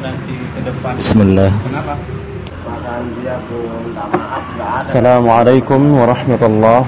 nanti ke depan. Bismillah. Kenapa? Assalamualaikum warahmatullahi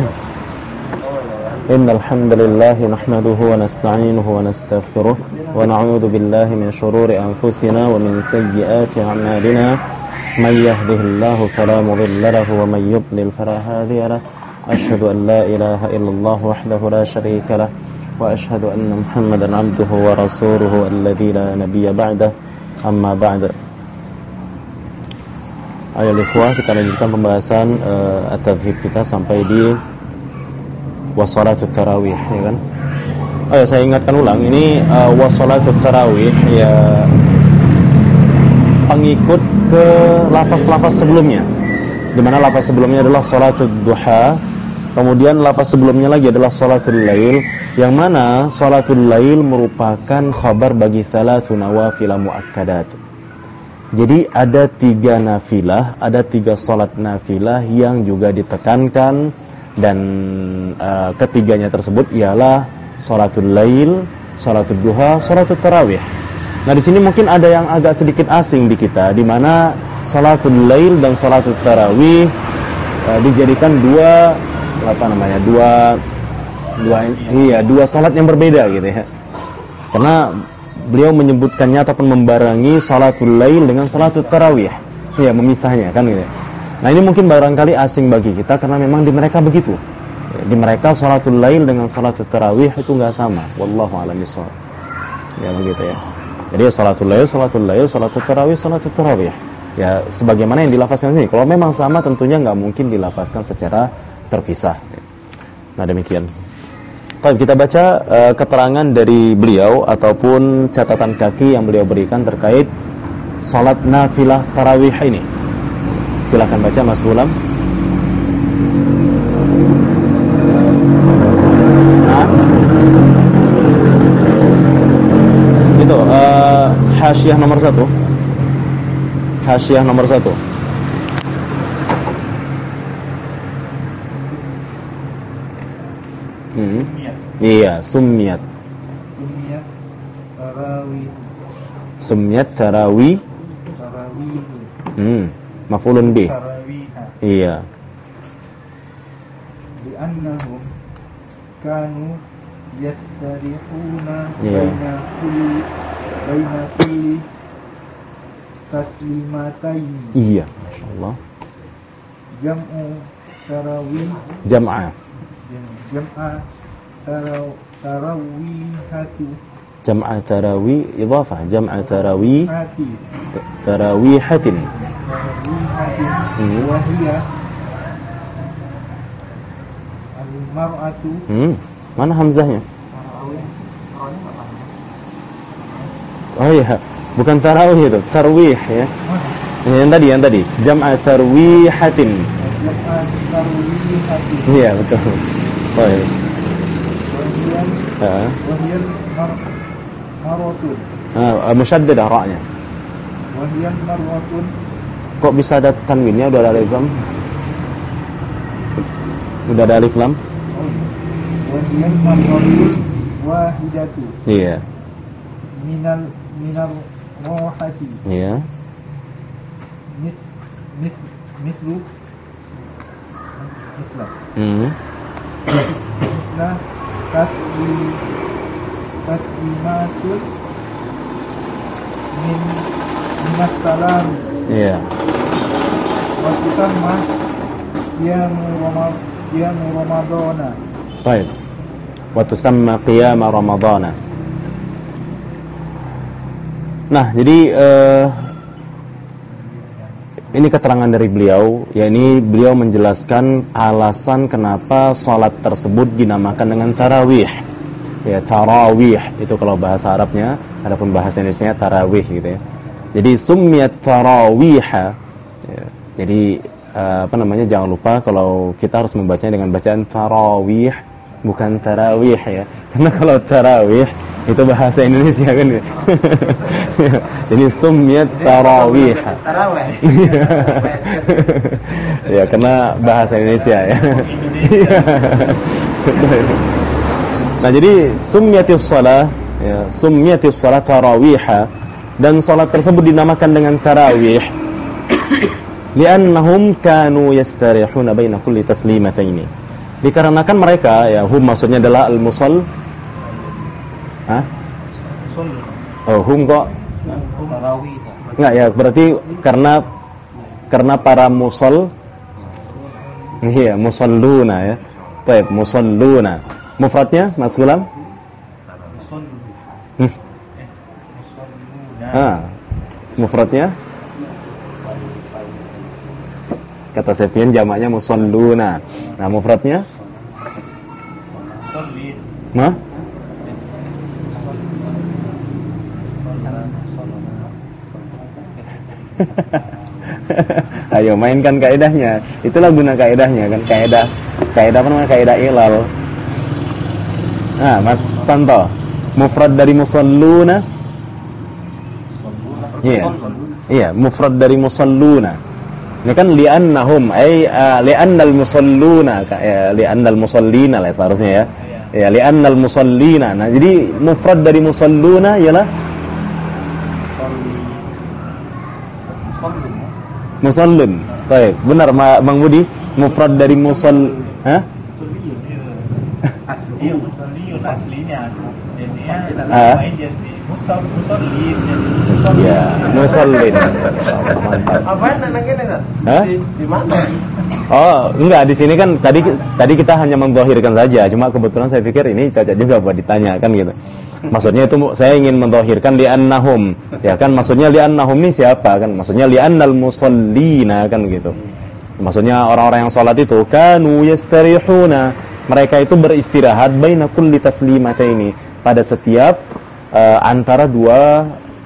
Innal hamdalillah nahmaduhu wa nasta'inuhu wa nastaghfiruh wa na'udzu billahi min shururi anfusina wa min sayyiati a'malina may yahdihillahu fala mudilla lahu wa may yudlil fala hadiya lahu asyhadu an la ilaha illallah wahdahu la syarika lahu wa asyhadu anna Muhammadan 'abduhu wa rasuluhu alladzi la nabiyya ba'dahu amma ba'd. Ayo ikhwah, kita lanjutkan pembahasan at-tadhhib kita sampai di wassalatut tarawih, ya kan? Oh ya, saya ingatkan ulang, ini wassalatut tarawih ya pengikut ke lafaz-lafaz sebelumnya. Di mana lafaz sebelumnya adalah sholatud duha, kemudian lafaz sebelumnya lagi adalah sholatul lail, yang mana sholatul lail merupakan khabar bagi thalathu nawafil muakkadat. Jadi ada 3 nafilah, ada 3 sholat nafilah yang juga ditekankan, dan ketiganya tersebut ialah sholatul lail, sholatul duha, sholatul tarawih. Nah, di sini mungkin ada yang agak sedikit asing di kita, di mana sholatul lail dan sholatul tarawih dijadikan dua sholat yang berbeda gitu ya. Karena beliau menyebutkannya ataupun membarengi salatul lail dengan salatul tarawih, ya, memisahnya kan gitu. Nah, ini mungkin barangkali asing bagi kita karena memang di mereka begitu. Di mereka salatul lail dengan salatul tarawih itu enggak sama. Wallahu a'lam bishawab. Ya begitu ya. Jadi salatul lail, salatul tarawih. Ya sebagaimana yang dilafazkan ini. Kalau memang sama tentunya enggak mungkin dilafazkan secara terpisah. Nah, demikian. Baik, kita baca keterangan dari beliau ataupun catatan kaki yang beliau berikan terkait salat nafilah tarawih ini. Silakan baca Mas Gulam. Nah, itu hasyiah nomor 1. Hasyiah nomor 1. Iya, summiyat tarawih. Summiyat tarawih. Maf'ulun bih. Iya. Li'annahum kanu yastarihuna baina kulli taslimatain. Iya, masyaallah. Jam'u tarawih. Jam'a tarawihatu. Jam'a tarawih idhafah, jam'a tarawih tarawihatin. Wahiyya al-mar'atu. Mana hamzahnya? Oh iya, bukan tarawih itu, tarwih ya. Yang tadi, jam'a tarwihatin. Iya, betul. Oh iya. Wahiyal marwatun. Musyaddadah ra'nya. Wahiyal marwatun. Kok bisa ada tanwinnya? Udah ada alif lam? Udah ada alif lam? Wahiyal marwatun wahidatu. Iya. Minal rohati. Iya. Misla taslimatul minas salam. Iya. Wa tusamma qiyamu ramadhana. Baik. Wa tusamma qiyam ramadhana. Nah, jadi ini keterangan dari beliau, yakni beliau menjelaskan alasan kenapa salat tersebut dinamakan dengan tarawih. Ya, tarawih itu kalau bahasa Arabnya, adapun bahasa Indonesianya tarawih gitu ya. Jadi summiyat tarawiha. Ya, jadi jangan lupa kalau kita harus membacanya dengan bacaan tarawih, bukan tarawih ya. Karena kalau tarawih itu bahasa Indonesia kan ya. Jadi summiyat tarawih. Ya, karena bahasa Indonesia ya. Nah, jadi summiyatis shalah, ya, summiyatis shalah tarawiha dan salat tersebut dinamakan dengan tarawih li'annahum kanu yastarihuna baina kulli taslimataini. Dikarenakan mereka, ya hum maksudnya adalah al-musall. Hah? Oh, hum kok? Tarawih. Enggak ya, berarti karena para musall. Iya, musalluna ya. Baik, musalluna. Mufradnya Mas Gulam? Mufradnya? Kata Septian jamaknya musalluna. Nah, mufradnya? Hah? Ayo mainkan kaidahnya. Itulah guna kaidahnya kan, kaidah apa namanya? Kaidah ilal. Nah, Mas Santo, mufrad dari musalluna? Iya. Iya, mufrad dari musalluna. Ini kan li'annahum li'annal musalluna, li'annal musallina lah seharusnya ya. Ya, li'annal musallina. Nah, jadi mufrad dari musalluna ialah musallun. Baik, benar Bang Budi, mufrad dari Iya, musalliyun aslinya. Jadinya main jadi musallin. Ya, musallin. Apaan anaknya? Hah? Di mana? Oh, enggak, di sini kan tadi kita hanya mendhahirkan saja. Cuma kebetulan saya pikir ini cocok juga buat ditanya kan gitu. Maksudnya itu saya ingin mendhahirkan li'annahum. Ya kan, maksudnya li'annahum ini siapa kan? Maksudnya li'annal musallina kan gitu. Maksudnya orang-orang yang salat itu kanu yastarihuna. Mereka itu beristirahat baina kulli taslimataini, pada setiap antara dua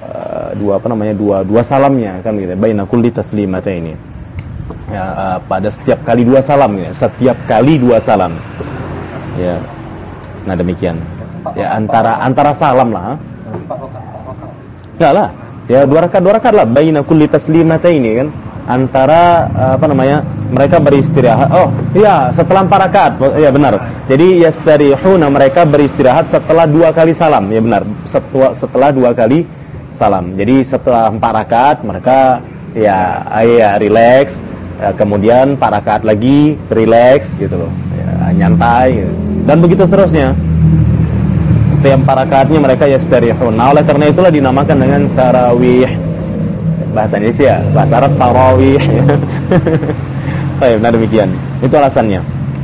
salamnya kan gitu. Baina kulli taslimataini. Ya, pada setiap kali dua salam ya, setiap kali dua salam. Ya. Nah, demikian. Ya, antara salam lah. Enggak lah. Ya, dua rakaat lah baina kulli taslimataini kan. Antara mereka beristirahat. Oh, iya, setelah 4 rakaat. Ya, benar. Jadi yastarihuna, mereka beristirahat setelah 2 kali salam. Ya, benar. Setelah 2 kali salam. Jadi setelah 4 rakaat mereka ya relax. Kemudian 4 rakaat lagi relax gitu loh. Ya, nyantai gitu. Dan begitu seterusnya. Setiap 4 rakaatnya mereka yastarihuna. Oleh karena itulah dinamakan dengan tarawih. Bahasa Indonesia, bahasa Arab tarawih. Baik, nah demikian. Itu alasannya.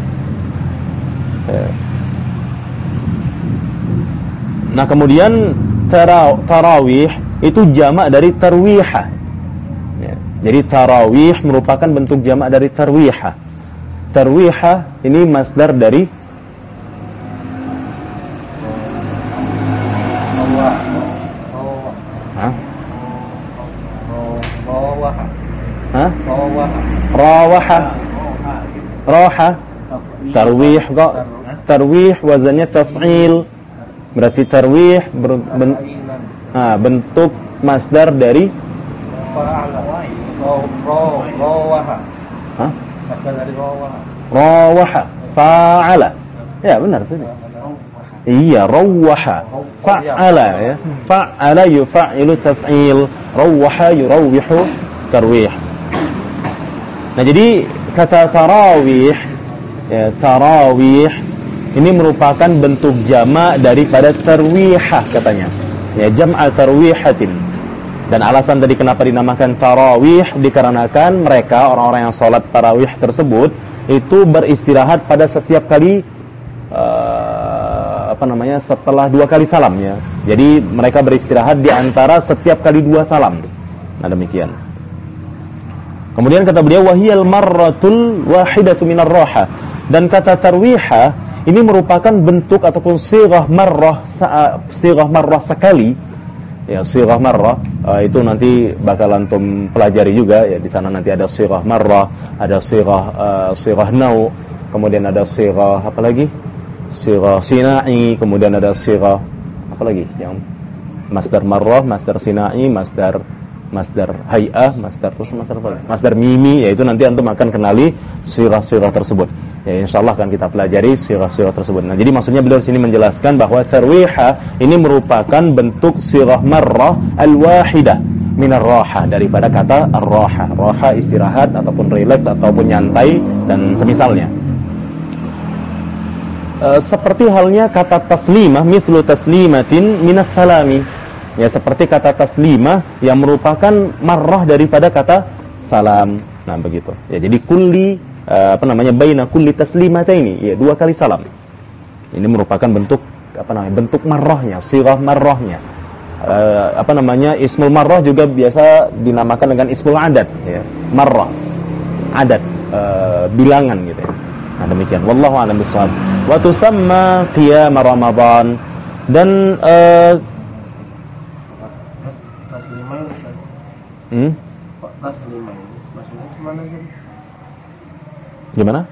Nah, kemudian tarawih itu jamak dari tarwihah. Ya. Jadi tarawih merupakan bentuk jamak dari tarwihah. Tarwihah ini masdar dari rawaha. Tarwih kok. Tarwih wazannya taf'il. Berarti tarwih bentuk masdar dari rawaha. Fa'ala. Ya, benar saja. Iya, rawaha. Fa'ala ya. Fa'ala yuf'ilu taf'il. Rawaha yurawwihu tarwih. Nah, jadi kata tarawih, ya, tarawih ini merupakan bentuk jamak daripada tarwihah katanya. Ya, jam'a tarwihatin. Dan alasan tadi kenapa dinamakan tarawih dikarenakan mereka orang-orang yang salat tarawih tersebut itu beristirahat pada setiap kali setelah 2 kali salam ya. Jadi mereka beristirahat di antara setiap kali 2 salam. Nah, demikian. Kemudian kata beliau wahiyal marratul wahidatu minar raha, dan kata tarwiha ini merupakan bentuk ataupun sighah marrah sekali. Ya, sighah marrah itu nanti bakal antum pelajari juga ya, di sana nanti ada sighah marrah, ada sighah nau, kemudian ada sighah apa lagi? Sighah sina'i, kemudian ada sighah apa lagi? Yang masdar marrah, masdar sina'i, masdar masdar hay'ah, masdar apa? Masdar mimi, yaitu nanti antum akan kenali sirah-sirah tersebut. Ya, insyaallah akan kita pelajari sirah-sirah tersebut. Nah, jadi maksudnya beliau di sini menjelaskan bahwa tarwiha ini merupakan bentuk sirah marrah al-wahidah minar raha, daripada kata ar-raha. Raha istirahat ataupun rileks ataupun nyantai dan semisalnya. Seperti halnya kata taslimah, mithlu taslimatin minas salami. Ya, seperti kata taslimah yang merupakan marrah daripada kata salam. Nah, begitu. Ya, jadi kulli baina kulli taslimataini, ya, 2 kali salam. Ini merupakan bentuk bentuk marrahnya, sirah marrahnya. Ismul marrah juga biasa dinamakan dengan ismul adad, ya. Marrah, adad, bilangan gitu ya. Nah, demikian. Wallahu a'lam bishawab. Wa tusamma qiyam Ramadan, dan gimana?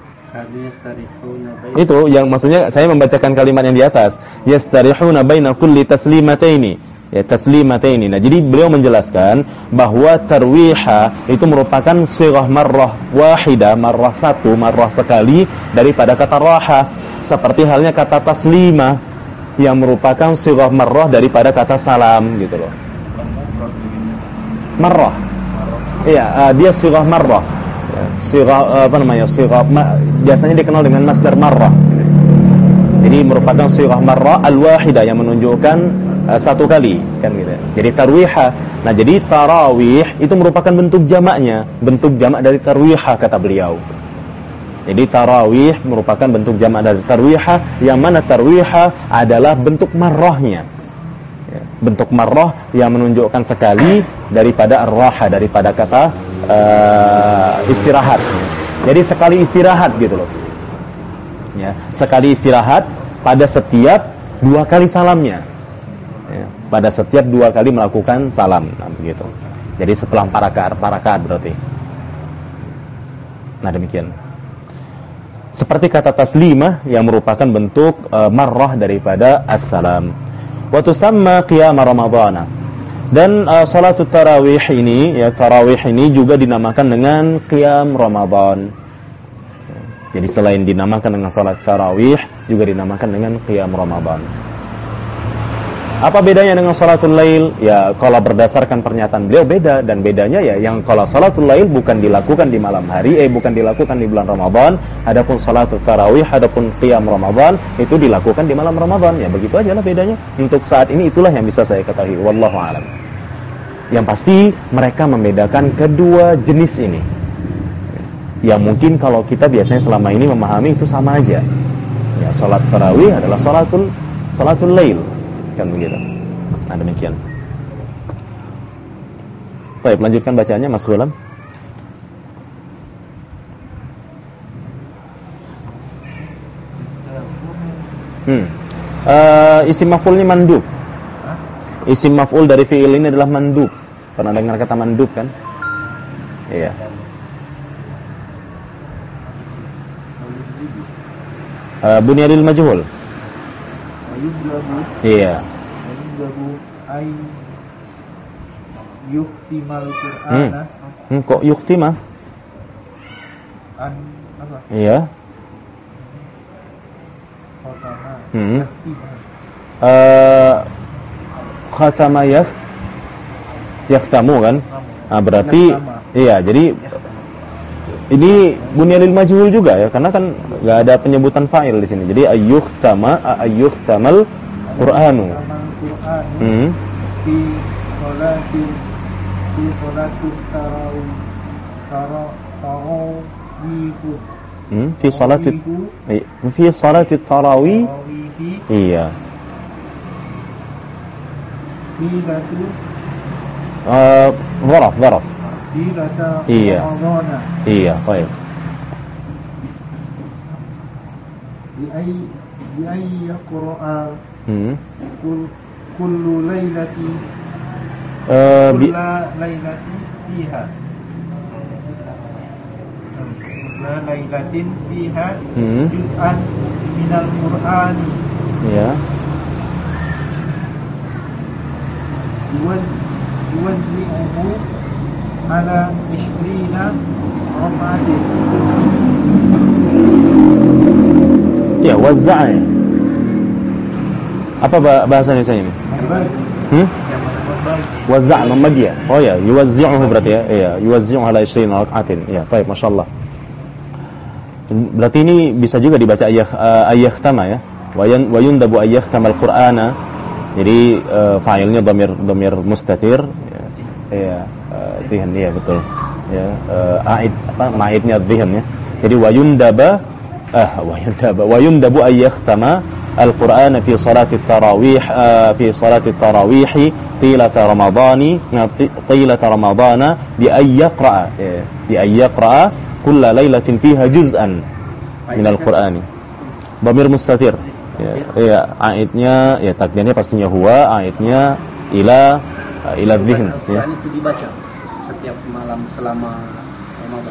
Itu yang maksudnya saya membacakan kalimat yang di atas. Yastarihuna baina kulli taslimataini. Ya, taslimataini. Nah, jadi beliau menjelaskan bahwa tarwiha itu merupakan sirah marrah wahidah, marrah satu, marrah sekali daripada kata raha. Seperti halnya kata taslimah yang merupakan sirah marrah daripada kata salam gitu loh. Marrah. Iya, dia sirah marrah. Sirah biasanya dikenal dengan masdar marrah. Jadi merupakan sirah marrah al-wahidah yang menunjukkan satu kali, kan gitu. Jadi tarwiha. Nah, jadi tarawih itu merupakan bentuk jamaknya, bentuk jamak dari tarwiha kata beliau. Jadi tarawih merupakan bentuk jamak dari tarwiha, yang mana tarwiha adalah bentuk marrahnya. Bentuk marrah yang menunjukkan sekali daripada ar-raha, daripada kata istirahat. Jadi sekali istirahat gitu loh. Ya, sekali istirahat pada setiap 2 kali salamnya. Ya, pada setiap 2 kali melakukan salam, nah, begitu. Jadi setelah 4 rakaat berarti. Nah, demikian. Seperti kata taslimah yang merupakan bentuk marrah daripada as-salam. Wa tusamma qiyam Ramadhan. Dan salatul tarawih ini, ya, tarawih ini juga dinamakan dengan qiyam Ramadan. Jadi selain dinamakan dengan salat tarawih, juga dinamakan dengan qiyam Ramadan. Apa bedanya dengan salatul lail? Ya, kalau berdasarkan pernyataan beliau beda, dan bedanya ya yang kalau salatul lail bukan dilakukan di malam hari, bukan dilakukan di bulan Ramadan, adapun salatul tarawih, adapun qiyam Ramadan itu dilakukan di malam Ramadan. Ya, begitu aja lah bedanya. Untuk saat ini itulah yang bisa saya ketahui, wallahu a'lam. Yang pasti mereka membedakan kedua jenis ini. Ya, mungkin kalau kita biasanya selama ini memahami itu sama aja. Ya, salat tarawih adalah salatul lail. Kan begitu. Nah, demikian. Baik, lanjutkan bacaannya Mas Gulam. Isim maf'ul ini mandub. Isim maf'ul dari fi'il ini adalah mandub. Pernah dengar kata mandub kan? Iya. Bunyadil majhul. Iya. Ay yuktimal Qur'ana. Kok yuktimah? Apa? Iya. Khatama. Khatama yaktamu kan? Nah, berarti iya, jadi ini bunyalil majhul juga ya, karena kan enggak ada penyebutan fa'il di sini. Jadi ayyuhtamal Qur'anu. Fi sholatil tarawih. Fi sholatil tarawih. Iya. Zaraf. Iya. Iya, baik. Bi ayyi qira'a kullu lailati fiha. Kullu lailatin fiha juz'an minal Qur'ani. Iya. yuwazzi'uhu ala 20 rak'atin. Ya, wazza'a. Apa bahasa Indonesia ini? Wazza' membagi ya? Oh ya, yuwazzi'uhu berarti ya. Iya, yuwazzi'uhu ala 20 rak'atin. Ya, baik, masyaallah. Berarti ini bisa juga dibaca ayyahtama ya. Wa yundabu ayyahtama al-Qur'ana. Jadi fa'ilnya dhamir mustatir. Ya, dhihan ya betul. Ya, aid ma'idnya dhihan ya. Jadi wa yundabu ayyahtama al-Qur'ana fi salati tarawih tilata ramadana bi ayyaqra'a kulla lailatin fiha juz'an min al-Qur'ani. Dhamir mustatir. Ya, aidnya ya takdirnya pastinya huwa, aidnya ila dhihn ya. Itu dibaca setiap malam selama Ramadan.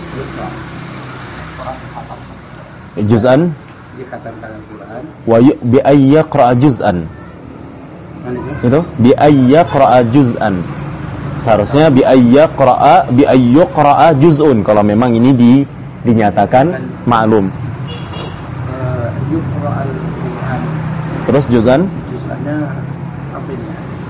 Juz'an Dikhatamkan Al-Qur'an. wa bi ayyaqra'a juz'an. Itu bi ayyaqra'a juz'an. Seharusnya bi ayyaqra'a juz'un kalau memang ini dinyatakan maklum. Yuqra'al Qur'an. Terus juz'an? Juz'annya apa ini?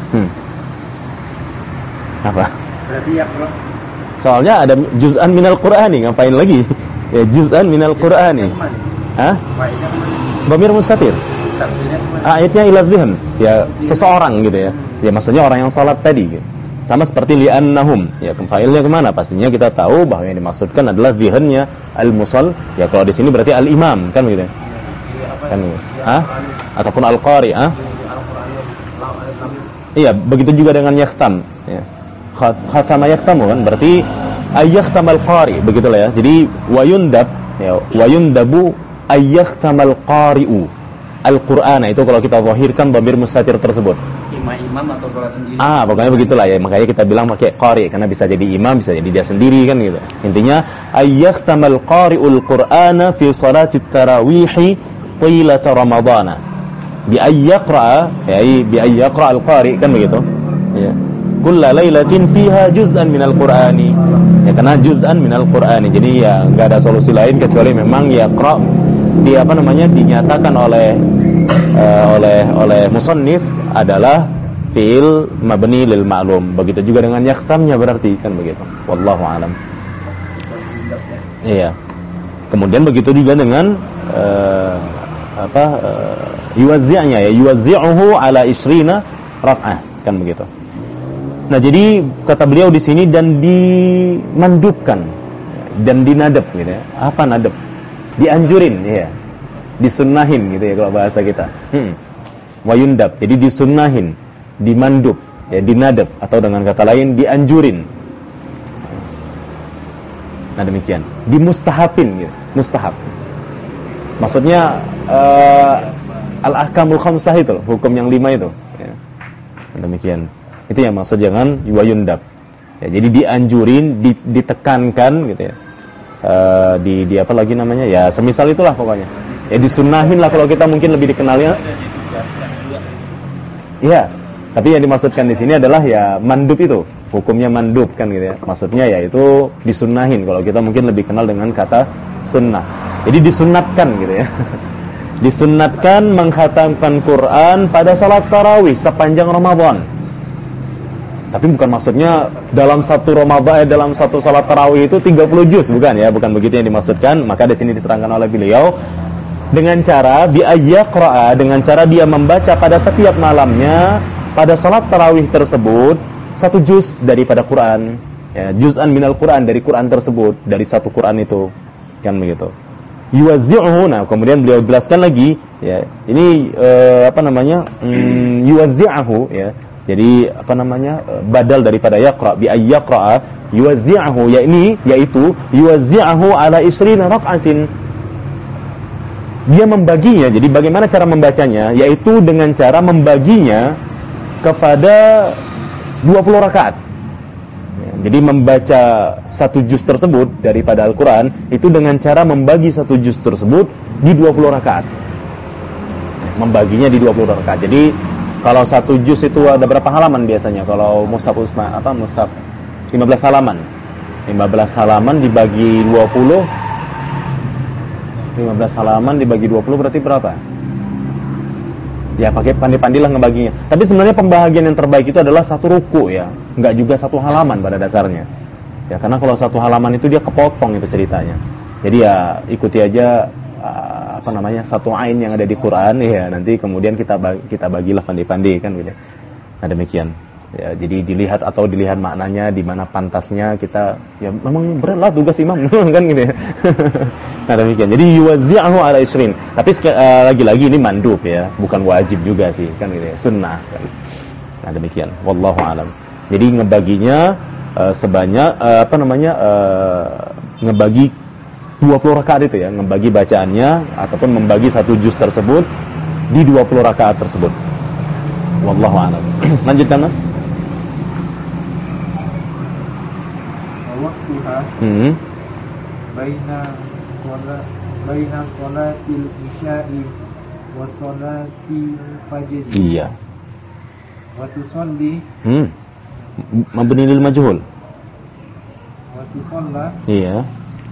Apa? Berarti yaqra'. Soalnya ada juz'an minal Qur'ani, ngapain lagi? Ya juz'an minal Qur'ani. Hah? Dhamir mustatir. Ayatnya ila dhihn, ya seseorang gitu ya. Ya maksudnya orang yang salat tadi gitu. Sama seperti li'annahum, ya failnya kemana? Pastinya kita tahu bahwa yang dimaksudkan adalah dhihnnya al-musall. Ya kalau di sini berarti al-imam kan gitu. Kan gitu. Ataupun al-qari, Iya, begitu juga dengan yakhtam, ya. Khatama yakhtamu kan berarti ayyakhtamal qari, begitulah ya. Jadi wayundabu ayyakhtamal qari'u al-Qur'ana, itu kalau kita zahirkan dhamir mustatir tersebut. Imam atau salat sendiri. Pokoknya begitulah ya. Makanya kita bilang pakai qari karena bisa jadi imam, bisa jadi dia sendiri kan gitu. Intinya ayyakhtamal qari'ul Qur'ana fi salati tarawih tilata ramadana. Bi ayyaqra, al-qari kan begitu. Ya. Kulla lailatin fiha juz'an minal Qur'ani. Ya karena juz'an minal Qur'ani. Jadi ya enggak ada solusi lain kecuali memang yaqra dinyatakan oleh musannif adalah fi'il mabni lil ma'lum. Begitu juga dengan yakhtamnya berarti kan begitu. Wallahu alam. Iya. Kemudian begitu juga dengan yuwazzi'nya ya, yuwazzi'uhu ala 20 rak'ah kan begitu. Nah, jadi kata beliau di sini dan dimandubkan dan dinadab gitu ya. Apa nadab? Dianjurin ya. Disunnahin gitu ya kalau bahasa kita. Wayundab. Jadi disunnahin, dimandub, ya dinadab atau dengan kata lain dianjurin. Nah, demikian. Dimustahabin gitu. Mustahab. Maksudnya al-ahkamul khamsah itu, hukum yang 5 itu. Ya. Demikian. Itu yang maksud jangan wayundab. Ya, jadi dianjurin, ditekankan gitu ya. Di apa lagi namanya? Ya, semisal itulah pokoknya. Ya disunnahin lah kalau kita mungkin lebih dikenalnya. Iya. Tapi yang dimaksudkan di sini adalah ya mandub itu. Hukumnya mandub kan gitu ya. Maksudnya ya itu disunnahin kalau kita mungkin lebih kenal dengan kata sunnah. Jadi disunnatkan gitu ya. Disunnatkan mengkhatamkan Quran pada salat tarawih sepanjang Ramadan. Tapi bukan maksudnya dalam satu Ramadan dalam satu salat tarawih itu 30 juz, bukan ya, bukan begitu yang dimaksudkan. Maka di sini diterangkan oleh beliau dengan cara biayyaqra, dengan cara dia membaca pada setiap malamnya pada salat tarawih tersebut satu juz daripada Quran, ya, juz'an minal Quran, dari Quran tersebut, dari satu Quran itu, kan begitu. Yuwazzi'uhu, nah kemudian beliau jelaskan lagi, ya, ini yuwazzi'uhu, ya. Jadi badal daripada yaqra, bi ayyaqra, yuwazzi'uhu, yaitu yuwazzi'uhu ala 20 rak'atin. Dia membaginya. Jadi bagaimana cara membacanya? Yaitu dengan cara membaginya kepada 20 rakaat. Jadi membaca satu juz tersebut daripada Al-Quran itu dengan cara membagi satu juz tersebut di 20 rakaat. Membaginya di 20 rakaat. Jadi Kalau satu juz itu ada berapa halaman biasanya? Kalau mushaf mushaf 15 halaman. 15 halaman dibagi 20. 15 halaman dibagi 20 berarti berapa? Ya pakai pandai-pandailah ngebaginya. Tapi sebenarnya pembagian yang terbaik itu adalah satu ruku ya, enggak juga satu halaman pada dasarnya. Ya karena kalau satu halaman itu dia kepotong itu ceritanya. Jadi ya ikuti aja satu ain yang ada di Quran ya, nanti kemudian kita bagilah pandai-pandai kan gitu. Nah demikian. Ya, jadi dilihat maknanya di mana pantasnya kita ya memang beratlah tugas imam kan gitu ya. Nah demikian. Jadi yuwazzi'ahu ala 20. Tapi lagi-lagi ini mandub ya, bukan wajib juga sih kan gitu ya, sunnah kan. Nah demikian. Wallahu alam. Jadi ngebaginya sebanyak ngebagi 20 rakaat itu ya, ngebagi bacaannya ataupun membagi satu juz tersebut di 20 rakaat tersebut. Wallahu a'lam. Lanjutkan Mas. Waktuha baina sholatil isya'i wa sholatil fajr. Iya. Wa tusalli mabni lil majhul. Wa tusalla. Iya.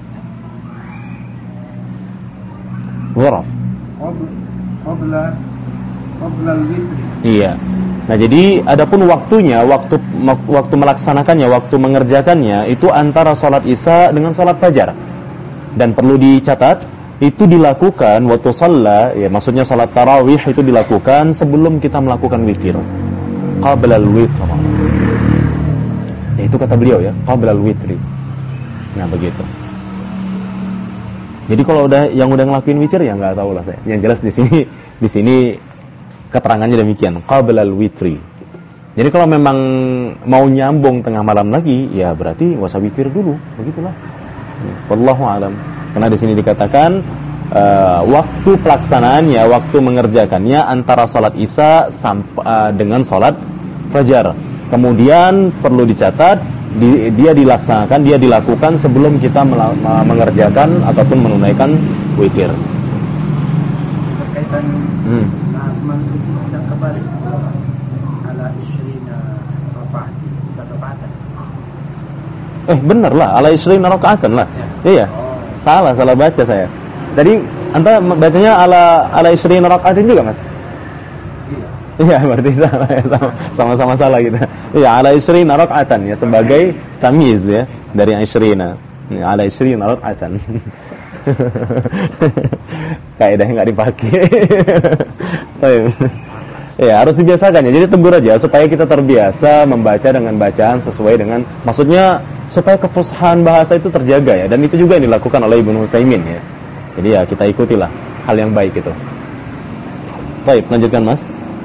Waraf. Qabla al-witr. Iya. Nah, jadi adapun waktunya, waktu melaksanakannya, waktu mengerjakannya itu antara salat Isya dengan salat Fajar. Dan perlu dicatat, itu dilakukan waktu shalla, ya maksudnya salat tarawih itu dilakukan sebelum kita melakukan witir. Qabla al-witr. Ya, itu kata beliau ya, qabla al-witri. Nah, begitu. Jadi kalau udah ngelakuin witir ya nggak tahu lah saya. Yang jelas di sini keterangannya demikian, qabla al-witri. Jadi kalau memang mau nyambung tengah malam lagi, ya berarti wasa witir dulu, begitulah. Wallahu alam. Karena di sini dikatakan waktu pelaksanaannya, waktu mengerjakannya antara salat Isya dengan salat Fajar. Kemudian perlu dicatat dia dilakukan sebelum kita mengerjakan ataupun menunaikan witir. Berkaitan yang kembali ala 20 rakaat. Bener lah, ala 20 rakaatan lah. Iya. Salah baca saya. Tadi anta bacanya ala 20 rakaatin juga, Mas? Iya, berarti salah ya, sama-sama salah gitu. Iya, ala 20 rakaatan ya sebagai tamyiz ya dari 20. Ya, ala 20 rakaatan. Kaidahnya enggak dipakai. Ya, harus dibiasakan ya. Jadi tegur aja supaya kita terbiasa membaca dengan bacaan sesuai dengan maksudnya supaya kefushahan bahasa itu terjaga ya, dan itu juga yang dilakukan oleh Ibnu Utsaimin ya. Jadi ya kita ikutilah hal yang baik itu. Baik, lanjutkan Mas.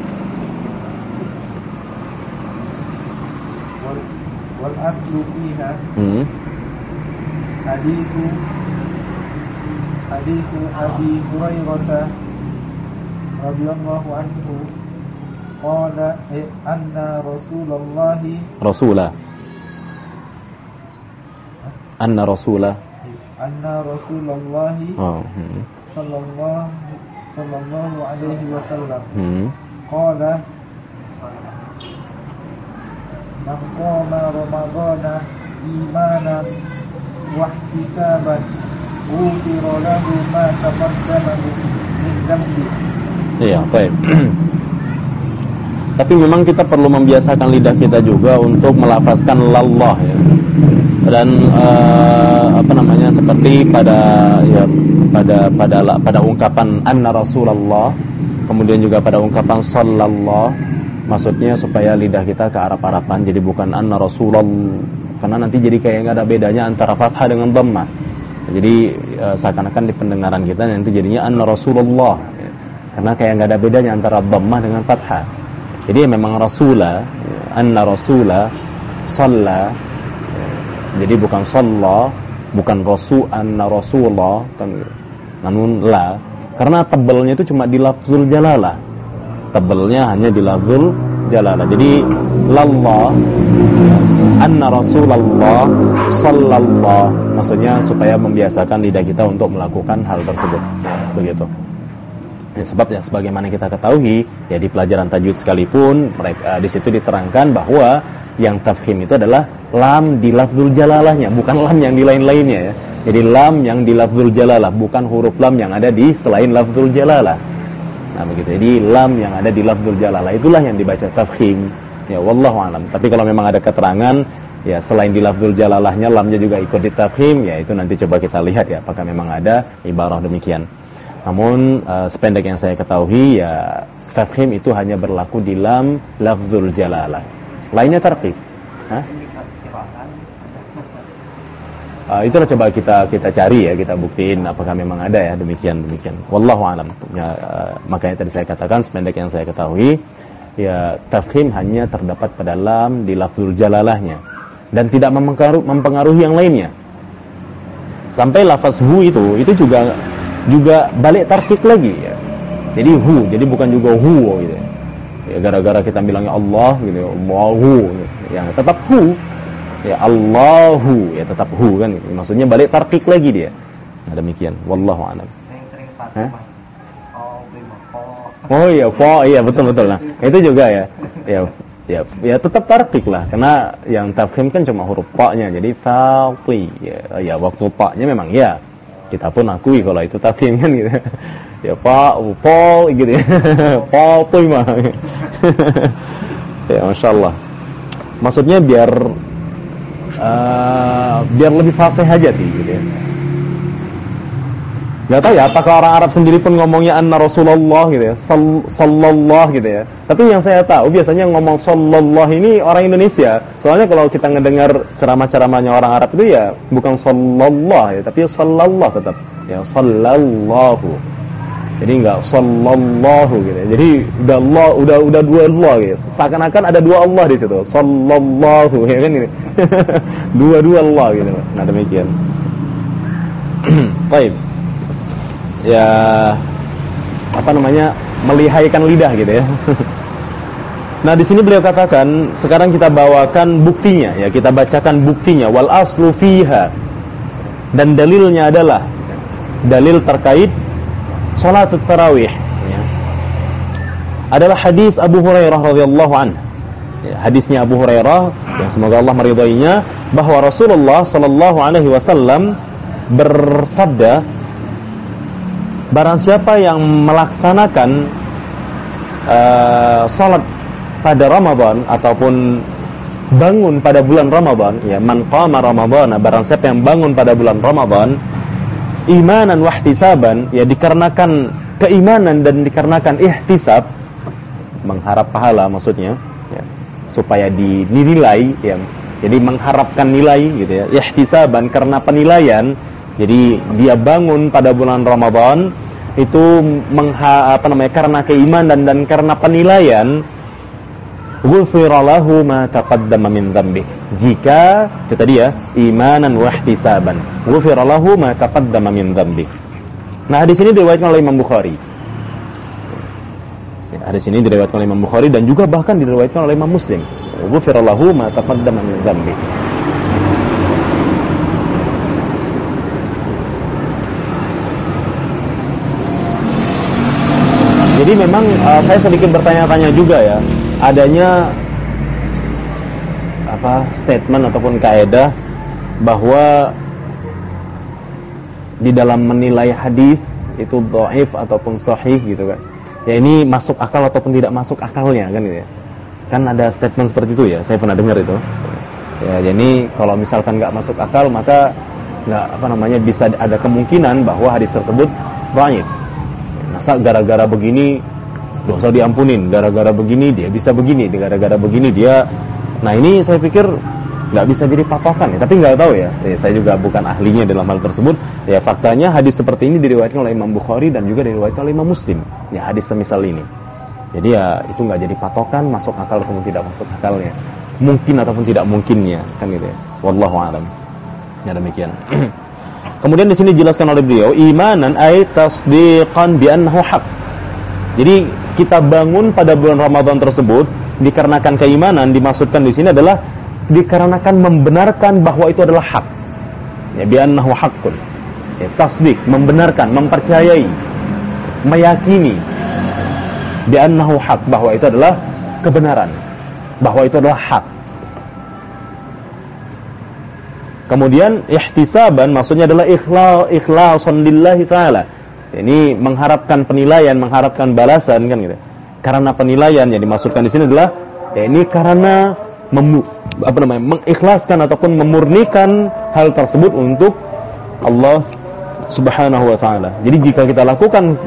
Wal aslu fiha hadithu Abi Hurairah radhiyallahu anhu qala anna Rasulullah sallallahu alaihi wasallam qala man qama ramadhana imanan wa ihtisaban ghufira lahu ma taqaddama min dhanbi. Iya, baik. Tapi memang kita perlu membiasakan lidah kita juga untuk melafazkan lallah ya. Dan seperti pada ungkapan anna Rasulullah, kemudian juga pada ungkapan sallallahu, maksudnya supaya lidah kita ke arah-arahan, jadi bukan anna Rasulullah, karena nanti jadi kayak nggak ada bedanya antara fathah dengan dhammah. Jadi seakan-akan di pendengaran kita nanti jadinya anna Rasulullah ya. Karena kayak nggak ada bedanya antara dhammah dengan fathah. Jadi memang Rasulah, anna Rasulah, shalla. Jadi bukan shalla, bukan rasul, anna Rasulullah, namun la. Karena tebalnya itu cuma di lafzul jalalah. Tebalnya hanya di lafzul jalalah. Jadi lallah, anna Rasulullah, sallallahu. Maksudnya supaya membiasakan lidah kita untuk melakukan hal tersebut. Begitu. Sebab ya sebagaimana kita ketahui ya di pelajaran tajwid sekalipun mereka di situ diterangkan bahwa yang tafkhim itu adalah lam di lafzul jalalahnya, bukan lam yang di lain-lainnya ya. Jadi lam yang di lafzul jalalah, bukan huruf lam yang ada di selain lafzul jalalah. Nah begitu. Jadi lam yang ada di lafzul jalalah itulah yang dibaca tafkhim. Ya wallahu alam. Tapi kalau memang ada keterangan ya selain di lafzul jalalahnya lamnya juga ikut di tafkhim, ya itu nanti coba kita lihat ya apakah memang ada ibarah demikian. Namun sependek yang saya ketahui ya tafkhim itu hanya berlaku di lam lafzul jalalah. Lainnya tarqiq. Itulah coba kita cari ya, kita buktiin apakah memang ada ya demikian. Wallahu a'lam. Ya, makanya tadi saya katakan sependek yang saya ketahui ya tafkhim hanya terdapat pada lam di lafzul jalalahnya dan tidak mempengaruhi yang lainnya. Sampai lafaz hu itu juga balik tarqiq lagi ya. Jadi hu, jadi bukan juga hu gitu. Ya gara-gara kita bilangnya Allah gitu, Allahu gitu. Yang tetap hu. Ya Allahu, ya tetap hu kan gitu. Maksudnya balik tarqiq lagi dia. Nah demikian, wallahu a'lam. Yang sering pakai Oh iya, fa, iya betul. Nah, itu juga ya. Ya tetap tarqiq lah karena yang tafkhim kan cuma huruf fa-nya. Jadi faqi. Ya waktu fa-nya memang ya kita pun akui kalau itu tafkhim kan gitu. Ya fa gitu ya. Fa mah. Ya masyaallah. Maksudnya biar lebih fasih aja sih gitu ya. Gak tahu ya apakah orang Arab sendiri pun ngomongnya anna Rasulullah gitu ya, sallallahu gitu ya. Tapi yang saya tahu biasanya ngomong sallallahu ini orang Indonesia. Soalnya kalau kita ngedengar ceramah-ceramahnya orang Arab itu ya bukan sallallahu ya, tapi sallallahu tetap. Ya sallallahu. Jadi enggak sallallahu gitu ya. Jadi udah dua Allah gitu. Seakan-akan ada dua Allah di situ. Sallallahu ya kan ini. Dua Allah gitu. Nah demikian. Baik. Ya apa namanya melihaikan lidah gitu ya. Nah di sini beliau katakan sekarang kita bawakan buktinya ya, kita bacakan buktinya wal aslu fiha, dan dalilnya adalah dalil terkait salat tarawih ya, adalah hadis Abu Hurairah radhiyallahu anhu ya, hadisnya Abu Hurairah yang semoga Allah meridainya bahwa Rasulullah sallallahu alaihi wasallam bersabda, barang siapa yang melaksanakan salat pada Ramadan ataupun bangun pada bulan Ramadan ya, man qama Ramadan, barang siapa yang bangun pada bulan Ramadan imanan wa ihtisaban ya, dikarenakan keimanan dan dikarenakan ihtisab, mengharap pahala maksudnya ya, supaya dinilai ya, jadi mengharapkan nilai gitu ya, ihtisaban karena penilaian. Jadi dia bangun pada bulan Ramadan itu karena keimanan dan karena penilaian, ghufira lahu ma taqaddama min dzambi. Jika itu tadi ya, imanan wa ihtisaban, ghufira lahu ma taqaddama min dzambi. Nah, hadis ini diriwayatkan oleh Imam Bukhari. Ya, hadis ini diriwayatkan oleh Imam Bukhari dan juga bahkan diriwayatkan oleh Imam Muslim. Ghufira lahu ma taqaddama min dzambi. Jadi memang saya sedikit bertanya-tanya juga ya, adanya statement ataupun kaidah bahwa di dalam menilai hadis itu dhaif ataupun sahih gitu kan. Ya ini masuk akal ataupun tidak masuk akalnya kan gitu ya. Kan ada statement seperti itu ya, saya pernah dengar itu. Ya jadi kalau misalkan nggak masuk akal maka bisa ada kemungkinan bahwa hadis tersebut dhaif. Masa gara-gara begini dosa diampunin, gara-gara begini dia bisa begini, gara-gara begini dia. Nah ini saya pikir nggak bisa jadi patokan ya, tapi nggak tahu ya. Saya juga bukan ahlinya dalam hal tersebut. Ya faktanya hadis seperti ini diriwayatkan oleh Imam Bukhari dan juga diriwayatkan oleh Imam Muslim. Ya hadis semisal ini. Jadi ya itu nggak jadi patokan masuk akal ataupun tidak masuk akalnya, mungkin ataupun tidak mungkinnya kan gitu ya. Wallahu a'lam. Ya demikian. Kemudian di sini dijelaskan oleh beliau, imanan ay tasdiqan bi annahu haq. Jadi kita bangun pada bulan Ramadan tersebut dikarenakan keimanan, dimaksudkan di sini adalah dikarenakan membenarkan bahwa itu adalah hak. Ya bi annahu haqqun. Ya tasdiq, membenarkan, mempercayai. meyakini bi annahu haq, bahwa itu adalah kebenaran, bahwa itu adalah hak. Kemudian ihtisaban maksudnya adalah ikhlasan lillahi ta'ala. Ini mengharapkan penilaian, mengharapkan balasan kan gitu. Karena penilaian yang dimaksudkan di sini adalah ini karena mengikhlaskan ataupun memurnikan hal tersebut untuk Allah Subhanahu wa taala. Jadi jika kita lakukan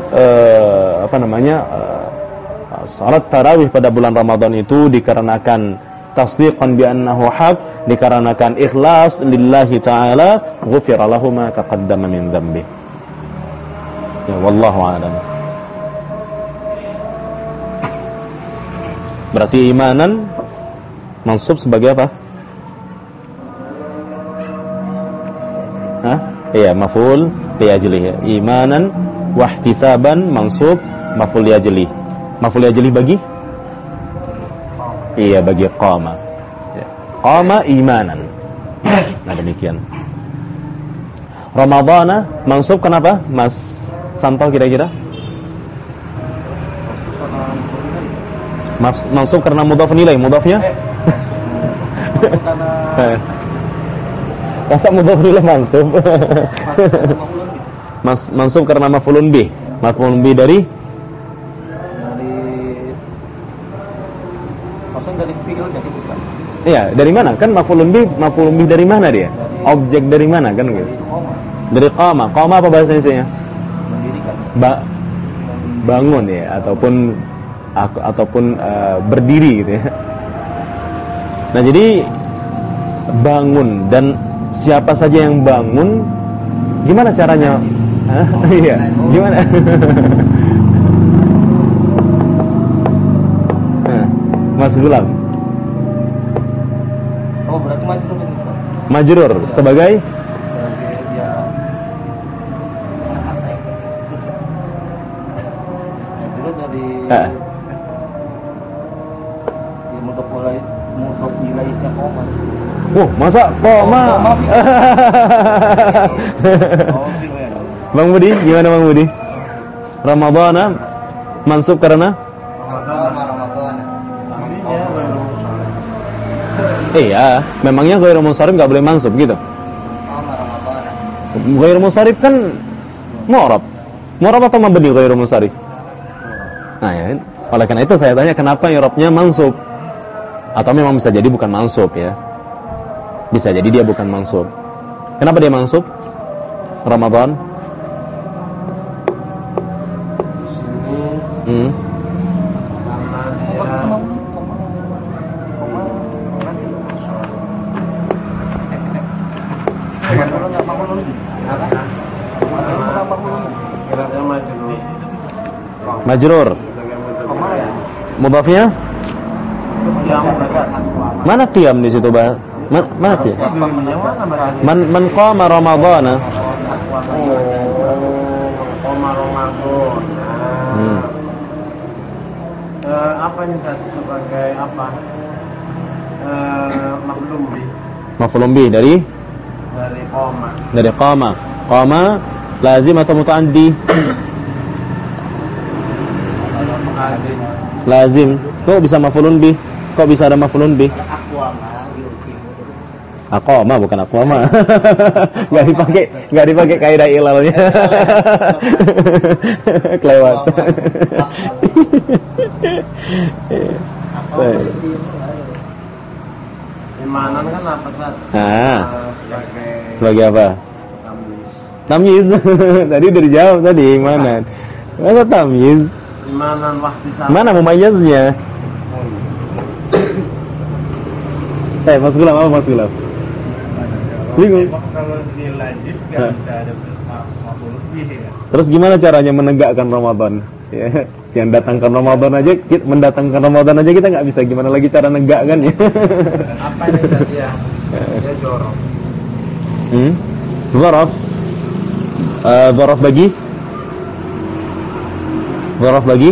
salat tarawih pada bulan Ramadan itu dikarenakan tasdiqan bi annahu haq, dikarenakan ikhlas lillahi ta'ala, ghufira lahu ma taqaddama min dhanbi. Ya wallahu a'lam. Berarti imanan mansub sebagai apa? Iya, maf'ul li ajlihi. Ya. Imanan wa ihtisaban mansub maf'ul li ajlihi. Maf'ul li ajlihi bagi? Iya, bagi qama. Ya. Qama imanan. Nah, demikian. Ramadhana mansub kenapa? Mas Santo kira-kira? Mansub karena mudhaf nilai, mudhafnya? Masa mudhaf nilai mansub? Mansub karena maf'ulun bih. Maf'ulun bih dari fi'il jadi bukan. Iya, dari mana? Kan maf'ulun bih dari mana dia? Objek dari mana kan gitu? Dari qama. Qama apa bahasa Indonesia-nya? Mendirikan. Bangun ya, ataupun berdiri gitu ya. Nah, jadi bangun, dan siapa saja yang bangun, gimana caranya? Iya, gimana? Mas Gulam. Oh, berarti majrur ini, Ustaz. Majrur sebagai ya majrur dari mudhaf ilaihnya qoma. Masa qoma? Bang Budi, gimana Bang Budi? Ramadhana mansub karena iya, memangnya ghairu munsharif enggak boleh mansub gitu? Ghairu munsharif kan mu'rab. Mu'rab atau mabni ghairu munsharif? Nah, ya. Oleh karena itu saya tanya kenapa i'rabnya mansub? Atau memang bisa jadi bukan mansub ya? Bisa jadi dia bukan mansub. Kenapa dia mansub? Ramadan. Majrur. Mudhafnya? Mana qiyam di situ, Bang? Mana qiyam? Man qama Ramadhana. Qama Ramadhana. Apa ini sebagai apa? Maf'ulun bih. Maf'ulun bih dari qama. Dari qama. Qama lazim atau muta'addi? Lazim. Kok bisa maf'ulun bih? Kok bisa ada maf'ulun bih? Aqama bukan aqwama. Enggak dipakai kaidah ilalnya. Kelewat. Imanan kan apa, Ustaz? Sebagai apa? Tamyiz. Tadi udah dijawab tadi imanan. Masa tamyiz? Imanan wahtisab. Mana mumayyiznya? Mas Gulam apa Mas Gulam? Bingung. Kalau dilajib enggak bisa ada maf'ul bih ya. Terus gimana caranya menegakkan Ramadan? Ya, yang datangkan Ramadan aja, mendatangkan Ramadan aja kita nggak bisa. Gimana lagi cara negakkan ya? Apa ini tadi ya? Dia jorok. Zaraf. Zaraf bagi? Zaraf bagi?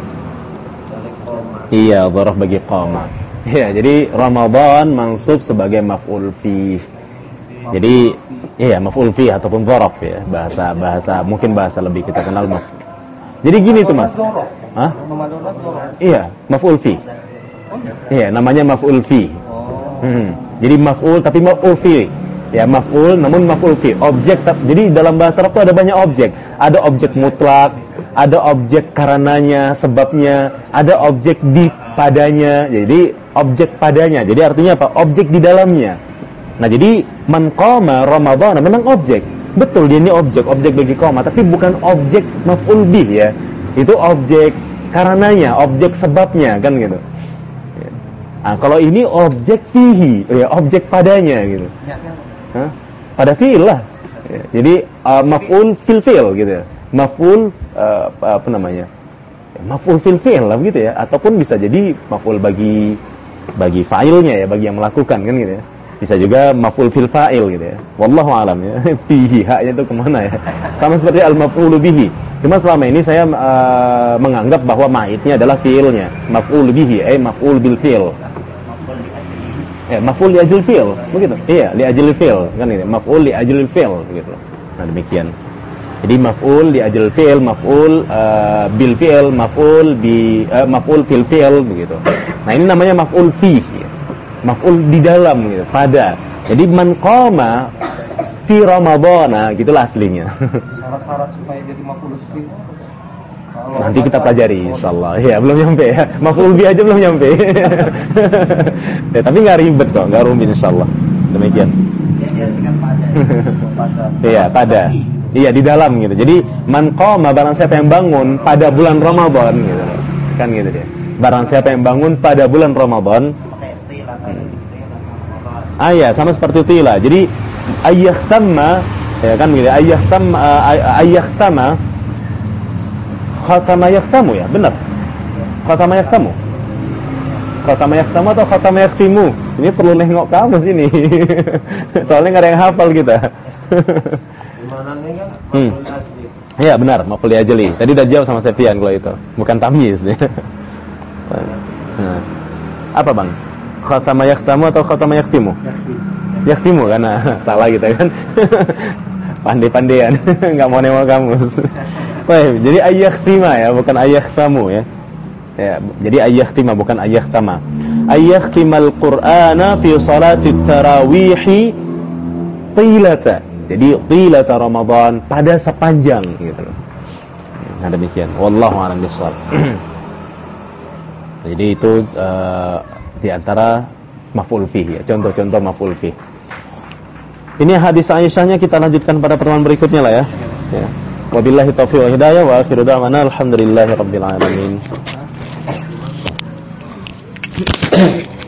Iya, zaraf bagi qama. Ya, jadi Ramadan mansub sebagai maf'ul fi. Jadi iya maf'ul fi ataupun zaraf ya, bahasa mungkin bahasa lebih kita kenal Jadi gini tuh Mas. Hah? Ramadan zorof. Iya, maf'ul fi. Iya, namanya maf'ul fi. Jadi maf'ul tapi maf'ul fi. Ya, maf'ul namun maf'ul fi. Objek, jadi dalam bahasa Arab itu ada banyak objek. Ada objek mutlak, ada objek karenanya, sebabnya, ada objek di padanya. Jadi objek padanya. Jadi artinya apa? Objek di dalamnya. Nah, jadi man qama Ramadan memang objek. Betul, dia ini objek bagi qama, tapi bukan objek maf'ul bih ya. Itu objek karenanya, objek sebabnya kan gitu. Nah, kalau ini objek fihi, ya objek padanya gitu. Hah? Pada fi'il lah. Ya, jadi maf'ul fil fi'il gitu ya. Maf'ul apa namanya? Ya, maf'ul fil fi'il lah gitu ya, ataupun bisa jadi maf'ul bagi fa'ilnya ya, bagi yang melakukan kan gitu ya. Bisa juga maf'ul fil fa'il gitu ya. Wallahu alam ya. Fihi haknya itu kemana ya? Sama seperti al-maf'ulu bihi. Cuma selama ini saya menganggap bahwa ma'idnya adalah fi'ilnya. Maf'ul bihi, maf'ul bil fi'il. Maf'ul li ajlil fi'il, begitu. Iya, li ajlil fi'il kan ini. Maf'ul li ajlil fi'il begitu. Nah, demikian. Jadi maf'ul li ajlil fi'il, maf'ul bil fi'il, maf'ul fil fi'il begitu. Nah, ini namanya maf'ul fi. Maf'ul di dalam gitu, pada. Jadi man qama fi Ramadhana, gitulah aslinya. Syarat-syarat supaya jadi maf'ul fi. Nanti kita pelajari insyaallah. Ya, belum nyampe ya. Maf'ul bi aja belum nyampe. Ya, tapi enggak ribet kok, enggak rumit insyaallah. Demikian. Iya, pada. Iya, di dalam gitu. Jadi man qama, barang siapa yang bangun pada bulan Ramadan gitu. Kan gitu dia. Barang siapa yang bangun pada bulan Ramadan. Iya, sama seperti tila. Jadi ayyahtamma ya kan gitu. Ayyahtamma khatama yaktamu ya, benar. Khatama yaktamu. Khatama yaktamu atau khatama yaktimu? Ini perlu nengok kamus ini. Soalnya enggak ada yang hafal kita. Gimana nih kan? Maf'ul ajli. Iya, benar, maf'ul ajli. Tadi udah jawab sama Sefian kalau itu. Bukan tamyiz ya. Nah. Apa, Bang? Khatama yaktamu atau khatama yaktimu? Yaktimu karena salah kita kan. Pandai-pandaian, enggak mau nengok kamus. Baik, jadi ayyahtima ya, bukan ayyahtamu ya. Ya, jadi ayyahtima bukan ayyahtama. Ayyahtimal Qur'ana fi salati tarawih qilata. Jadi qilata Ramadan pada sepanjang gitu. Nah, demikian. Wallahu a'lam bishawab. Jadi itu di antara maf'ul fihi ya, contoh-contoh maf'ul fihi. Ini hadis Aisyahnya kita lanjutkan pada pertemuan berikutnya lah ya. Ya. Wabillahi taufiq wa hidayah wa akhiru da'wana alhamdulillahi rabbil alamin.